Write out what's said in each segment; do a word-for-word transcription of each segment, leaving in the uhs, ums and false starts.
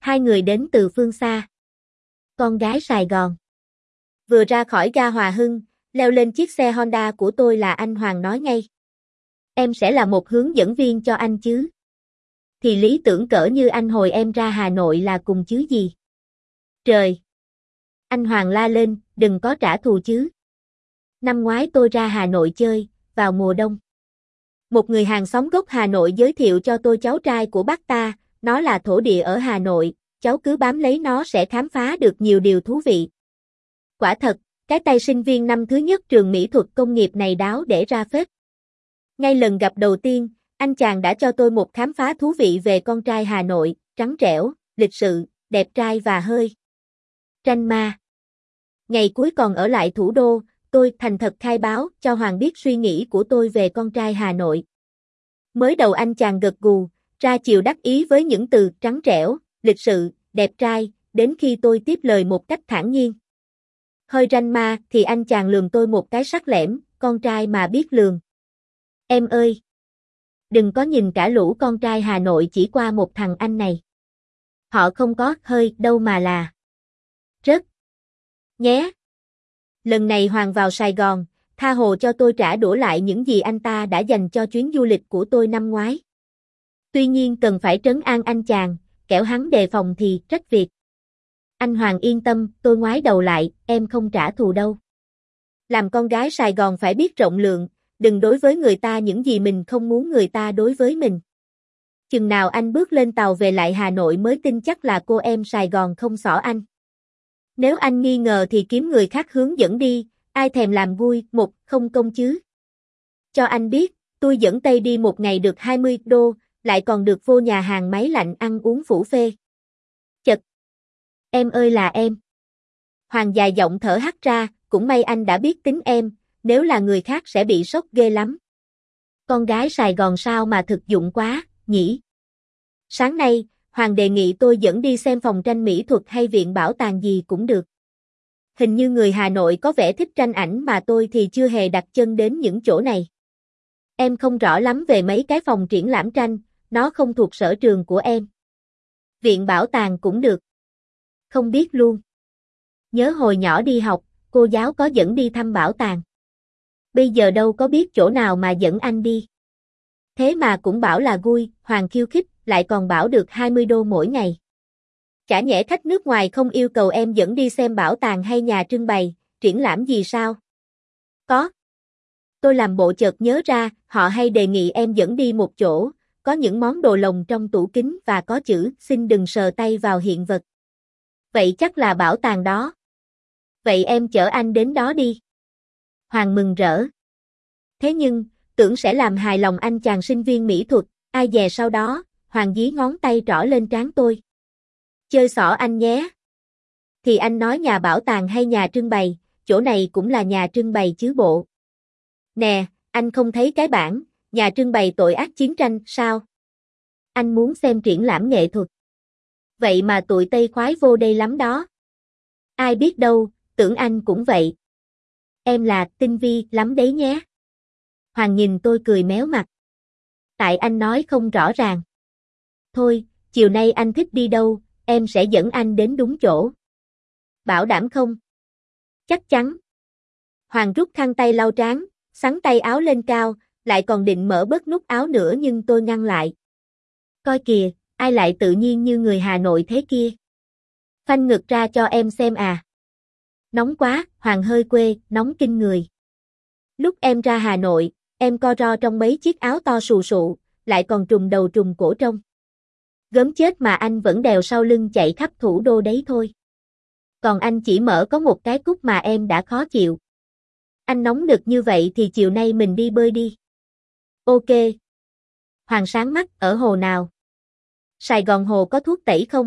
Hai người đến từ phương xa. Con gái Sài Gòn. Vừa ra khỏi ga Hòa Hưng, leo lên chiếc xe Honda của tôi là anh Hoàng nói ngay. Em sẽ là một hướng dẫn viên cho anh chứ. Thì lý tưởng cỡ như anh hồi em ra Hà Nội là cùng chứ gì. Trời! Anh Hoàng la lên, đừng có trả thù chứ. Năm ngoái tôi ra Hà Nội chơi, vào mùa đông. Một người hàng xóm gốc Hà Nội giới thiệu cho tôi cháu trai của bác ta, nó là thổ địa ở Hà Nội, cháu cứ bám lấy nó sẽ khám phá được nhiều điều thú vị. Quả thật, cái tay sinh viên năm thứ nhất trường mỹ thuật công nghiệp này đáo để ra phết. Ngay lần gặp đầu tiên, anh chàng đã cho tôi một khám phá thú vị về con trai Hà Nội, trắng trẻo, lịch sự, đẹp trai và hơi tranh ma. Ngày cuối còn ở lại thủ đô, tôi thành thật khai báo cho Hoàng biết suy nghĩ của tôi về con trai Hà Nội. Mới đầu anh chàng gật gù, ra chiều đắc ý với những từ trắng trẻo, lịch sự, đẹp trai, đến khi tôi tiếp lời một cách thản nhiên. Hơi ranh ma thì anh chàng lườm tôi một cái sắc lẻm, con trai mà biết lường. Em ơi! Đừng có nhìn cả lũ con trai Hà Nội chỉ qua một thằng anh này. Họ không có hơi đâu mà là rất nhé. Lần này Hoàng vào Sài Gòn, tha hồ cho tôi trả đũa lại những gì anh ta đã dành cho chuyến du lịch của tôi năm ngoái. Tuy nhiên cần phải trấn an anh chàng, kẻo hắn đề phòng thì trách việc. Anh Hoàng yên tâm, tôi ngoái đầu lại, em không trả thù đâu. Làm con gái Sài Gòn phải biết rộng lượng, đừng đối với người ta những gì mình không muốn người ta đối với mình. Chừng nào anh bước lên tàu về lại Hà Nội mới tin chắc là cô em Sài Gòn không xỏ anh. Nếu anh nghi ngờ thì kiếm người khác hướng dẫn đi, ai thèm làm vui, một không công chứ. Cho anh biết, tôi dẫn Tây đi một ngày được hai mươi đô, lại còn được vô nhà hàng máy lạnh ăn uống phủ phê. Chật! Em ơi là em! Hoàng dài giọng thở hắt ra, cũng may anh đã biết tính em, nếu là người khác sẽ bị sốc ghê lắm. Con gái Sài Gòn sao mà thực dụng quá, nhỉ? Sáng nay, Hoàng đề nghị tôi dẫn đi xem phòng tranh mỹ thuật hay viện bảo tàng gì cũng được. Hình như người Hà Nội có vẻ thích tranh ảnh mà tôi thì chưa hề đặt chân đến những chỗ này. Em không rõ lắm về mấy cái phòng triển lãm tranh, nó không thuộc sở trường của em. Viện bảo tàng cũng được. Không biết luôn. Nhớ hồi nhỏ đi học, cô giáo có dẫn đi thăm bảo tàng. Bây giờ đâu có biết chỗ nào mà dẫn anh đi. Thế mà cũng bảo là vui, Hoàng khiêu khích, lại còn bảo được hai mươi đô mỗi ngày. Chả nhẽ khách nước ngoài không yêu cầu em dẫn đi xem bảo tàng hay nhà trưng bày, triển lãm gì sao? Có. Tôi làm bộ chợt nhớ ra, họ hay đề nghị em dẫn đi một chỗ, có những món đồ lồng trong tủ kính và có chữ, xin đừng sờ tay vào hiện vật. Vậy chắc là bảo tàng đó. Vậy em chở anh đến đó đi. Hoàng mừng rỡ. Thế nhưng, tưởng sẽ làm hài lòng anh chàng sinh viên mỹ thuật, ai dè sau đó, Hoàng dí ngón tay trỏ lên trán tôi. Chơi xỏ anh nhé. Thì anh nói nhà bảo tàng hay nhà trưng bày, chỗ này cũng là nhà trưng bày chứ bộ. Nè, anh không thấy cái bảng, nhà trưng bày tội ác chiến tranh, sao? Anh muốn xem triển lãm nghệ thuật. Vậy mà tụi Tây khoái vô đây lắm đó. Ai biết đâu, tưởng anh cũng vậy. Em là tinh vi lắm đấy nhé. Hoàng nhìn tôi cười méo mặt. Tại anh nói không rõ ràng. Thôi, chiều nay anh thích đi đâu, em sẽ dẫn anh đến đúng chỗ. Bảo đảm không? Chắc chắn. Hoàng rút khăn tay lau trán, xắn tay áo lên cao, lại còn định mở bớt nút áo nữa nhưng tôi ngăn lại. Coi kìa, ai lại tự nhiên như người Hà Nội thế kia? Phanh ngực ra cho em xem à. Nóng quá, Hoàng hơi quê, nóng kinh người. Lúc em ra Hà Nội, em co ro trong mấy chiếc áo to xù xụ, lại còn trùm đầu trùm cổ trông. Gớm chết mà anh vẫn đèo sau lưng chạy khắp thủ đô đấy thôi. Còn anh chỉ mở có một cái cúc mà em đã khó chịu. Anh nóng nực như vậy thì chiều nay mình đi bơi đi. Ok. Hoàng sáng mắt, ở hồ nào? Sài Gòn hồ có thuốc tẩy không?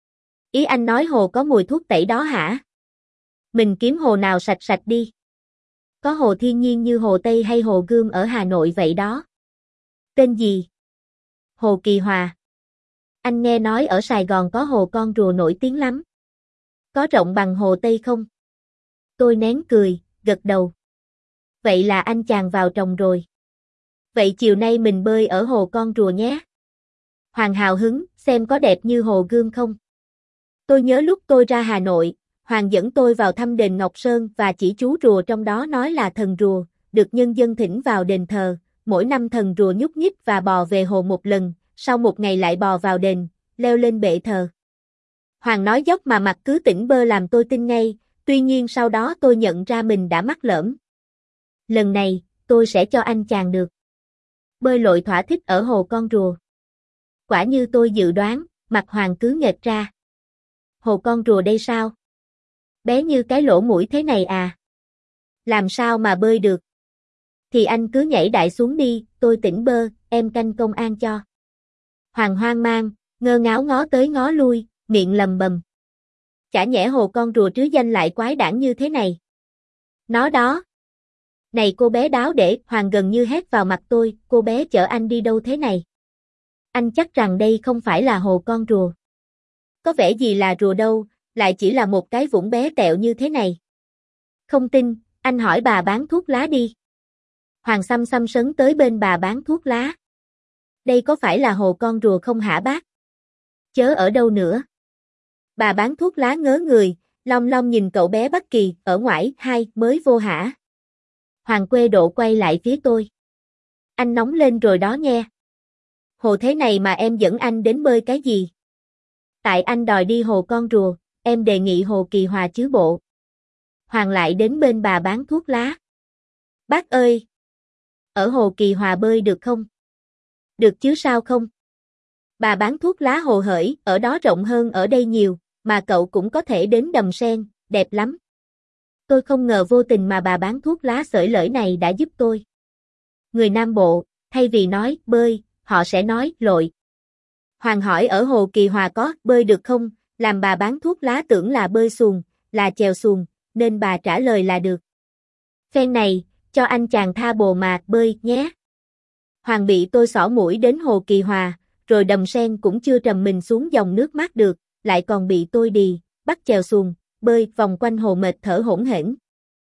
Ý anh nói hồ có mùi thuốc tẩy đó hả? Mình kiếm hồ nào sạch sạch đi. Có hồ thiên nhiên như hồ Tây hay hồ Gươm ở Hà Nội vậy đó. Tên gì? Hồ Kỳ Hòa. Anh nghe nói ở Sài Gòn có hồ Con Rùa nổi tiếng lắm. Có rộng bằng hồ Tây không? Tôi nén cười, gật đầu. Vậy là anh chàng vào trồng rồi. Vậy chiều nay mình bơi ở hồ Con Rùa nhé. Hoàng hào hứng, xem có đẹp như hồ Gươm không? Tôi nhớ lúc tôi ra Hà Nội, Hoàng dẫn tôi vào thăm đền Ngọc Sơn và chỉ chú rùa trong đó nói là thần rùa, được nhân dân thỉnh vào đền thờ, mỗi năm thần rùa nhúc nhích và bò về hồ một lần, sau một ngày lại bò vào đền, leo lên bệ thờ. Hoàng nói dốc mà mặt cứ tỉnh bơ làm tôi tin ngay, tuy nhiên sau đó tôi nhận ra mình đã mắc lỡm. Lần này, tôi sẽ cho anh chàng được bơi lội thỏa thích ở hồ con rùa. Quả như tôi dự đoán, mặt Hoàng cứ nghệt ra. Hồ con rùa đây sao? Bé như cái lỗ mũi thế này à? Làm sao mà bơi được? Thì anh cứ nhảy đại xuống đi, tôi tỉnh bơ, em canh công an cho. Hoàng hoang mang, ngơ ngáo ngó tới ngó lui, miệng lầm bầm. Chả nhẽ hồ con rùa trứ danh lại quái đản như thế này. Nó đó. Này cô bé đáo để, Hoàng gần như hét vào mặt tôi, cô bé chở anh đi đâu thế này? Anh chắc rằng đây không phải là hồ con rùa. Có vẻ gì là rùa đâu, lại chỉ là một cái vũng bé tẹo như thế này. Không tin, anh hỏi bà bán thuốc lá đi. Hoàng xăm xăm sấn tới bên bà bán thuốc lá. Đây có phải là hồ con rùa không hả bác? Chớ ở đâu nữa. Bà bán thuốc lá ngớ người, long long nhìn cậu bé Bất Kỳ, ở ngoải, hai, mới vô hả? Hoàng quê độ quay lại phía tôi. Anh nóng lên rồi đó nghe. Hồ thế này mà em dẫn anh đến bơi cái gì? Tại anh đòi đi hồ con rùa, em đề nghị hồ Kỳ Hòa chứ bộ. Hoàng lại đến bên bà bán thuốc lá. Bác ơi! Ở hồ Kỳ Hòa bơi được không? Được chứ sao không? Bà bán thuốc lá hồ hởi, ở đó rộng hơn ở đây nhiều, mà cậu cũng có thể đến Đầm Sen, đẹp lắm. Tôi không ngờ vô tình mà bà bán thuốc lá xởi lởi này đã giúp tôi. Người Nam Bộ, thay vì nói bơi, họ sẽ nói lội. Hoàng hỏi ở hồ Kỳ Hòa có bơi được không, làm bà bán thuốc lá tưởng là bơi xuồng, là chèo xuồng, nên bà trả lời là được. Phen này, cho anh chàng tha bồ mà bơi nhé. Hoàng bị tôi xỏ mũi đến hồ Kỳ Hòa, rồi Đầm Sen cũng chưa trầm mình xuống dòng nước mát được, lại còn bị tôi đì, bắt chèo xuồng, bơi vòng quanh hồ mệt thở hổn hển.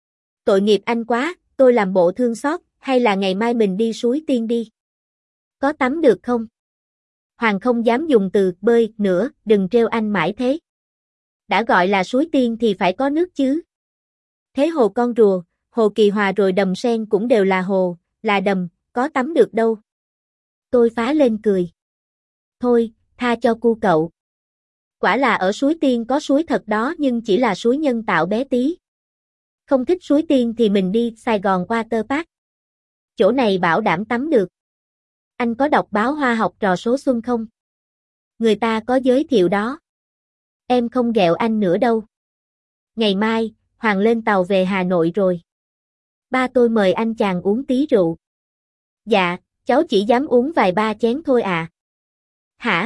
Tội nghiệp anh quá, tôi làm bộ thương xót, hay là ngày mai mình đi suối Tiên đi. Có tắm được không? Hoàng không dám dùng từ bơi nữa, đừng trêu anh mãi thế. Đã gọi là suối Tiên thì phải có nước chứ. Thế hồ con rùa, hồ Kỳ Hòa rồi Đầm Sen cũng đều là hồ, là đầm, có tắm được đâu. Tôi phá lên cười. Thôi, tha cho cu cậu. Quả là ở suối Tiên có suối thật đó nhưng chỉ là suối nhân tạo bé tí. Không thích suối Tiên thì mình đi Sài Gòn Water Park. Chỗ này bảo đảm tắm được. Anh có đọc báo Hoa học trò số xuân không? Người ta có giới thiệu đó. Em không ghẹo anh nữa đâu. Ngày mai, Hoàng lên tàu về Hà Nội rồi. Ba tôi mời anh chàng uống tí rượu. Dạ, cháu chỉ dám uống vài ba chén thôi à. Hả?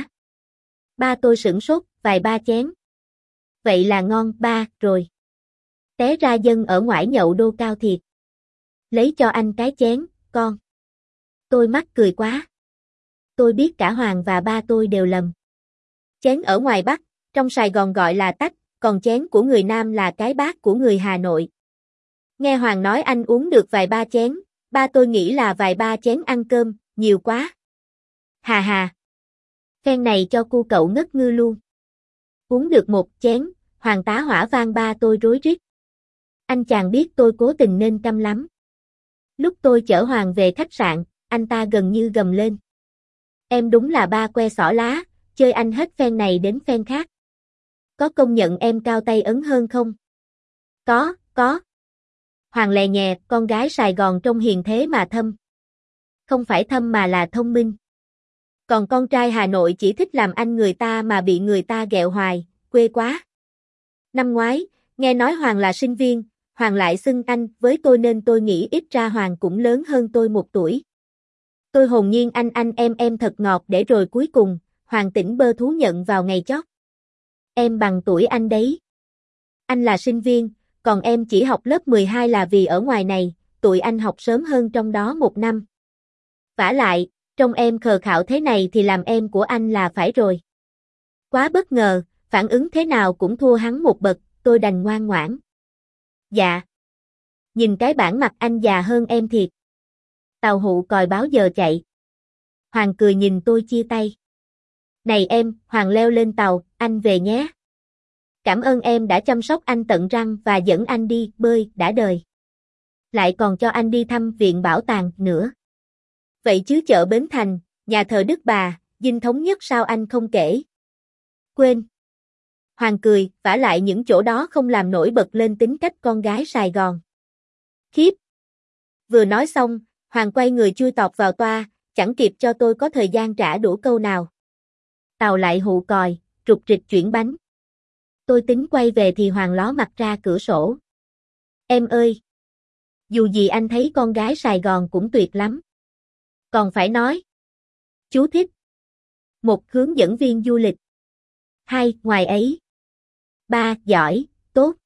Ba tôi sửng sốt, vài ba chén. Vậy là ngon ba, rồi. Té ra dân ở ngoải nhậu đô cao thiệt. Lấy cho anh cái chén, con. Tôi mắc cười quá. Tôi biết cả Hoàng và ba tôi đều lầm. Chén ở ngoài Bắc, trong Sài Gòn gọi là tách, còn chén của người Nam là cái bát của người Hà Nội. Nghe Hoàng nói anh uống được vài ba chén, ba tôi nghĩ là vài ba chén ăn cơm, nhiều quá. Hà hà. Phen này cho cu cậu ngất ngư luôn. Uống được một chén, Hoàng tá hỏa vang ba tôi rối rít. Anh chàng biết tôi cố tình nên căm lắm. Lúc tôi chở Hoàng về khách sạn, anh ta gần như gầm lên. Em đúng là ba que xỏ lá, chơi anh hết phen này đến phen khác. Có công nhận em cao tay ấn hơn không? Có, có. Hoàng lè nhè, con gái Sài Gòn trông hiền thế mà thâm. Không phải thâm mà là thông minh. Còn con trai Hà Nội chỉ thích làm anh người ta mà bị người ta ghẹo hoài, quê quá. Năm ngoái, nghe nói Hoàng là sinh viên, Hoàng lại xưng anh với tôi nên tôi nghĩ ít ra Hoàng cũng lớn hơn tôi một tuổi. Tôi hồn nhiên anh anh em em thật ngọt để rồi cuối cùng, Hoàng tỉnh bơ thú nhận vào ngày chót. Em bằng tuổi anh đấy. Anh là sinh viên, còn em chỉ học lớp mười hai là vì ở ngoài này, tụi anh học sớm hơn trong đó một năm. Vả lại, trông em khờ khạo thế này thì làm em của anh là phải rồi. Quá bất ngờ, phản ứng thế nào cũng thua hắn một bậc, tôi đành ngoan ngoãn. Dạ. Nhìn cái bản mặt anh già hơn em thiệt. Tàu hụ còi báo giờ chạy. Hoàng cười nhìn tôi chia tay. Này em, Hoàng leo lên tàu, anh về nhé. Cảm ơn em đã chăm sóc anh tận răng và dẫn anh đi bơi đã đời. Lại còn cho anh đi thăm viện bảo tàng nữa. Vậy chứ chợ Bến Thành, nhà thờ Đức Bà, Dinh Thống Nhất sao anh không kể? Quên. Hoàng cười, vả lại những chỗ đó không làm nổi bật lên tính cách con gái Sài Gòn. Khiếp. Vừa nói xong, Hoàng quay người chui tọt vào toa, chẳng kịp cho tôi có thời gian trả đũa câu nào. Tàu lại hụ còi, rục rịch chuyển bánh. Tôi tính quay về thì Hoàng ló mặt ra cửa sổ. Em ơi! Dù gì anh thấy con gái Sài Gòn cũng tuyệt lắm. Còn phải nói. Chú thích. Một, hướng dẫn viên du lịch. Hai, ngoài ấy. Ba, giỏi, tốt.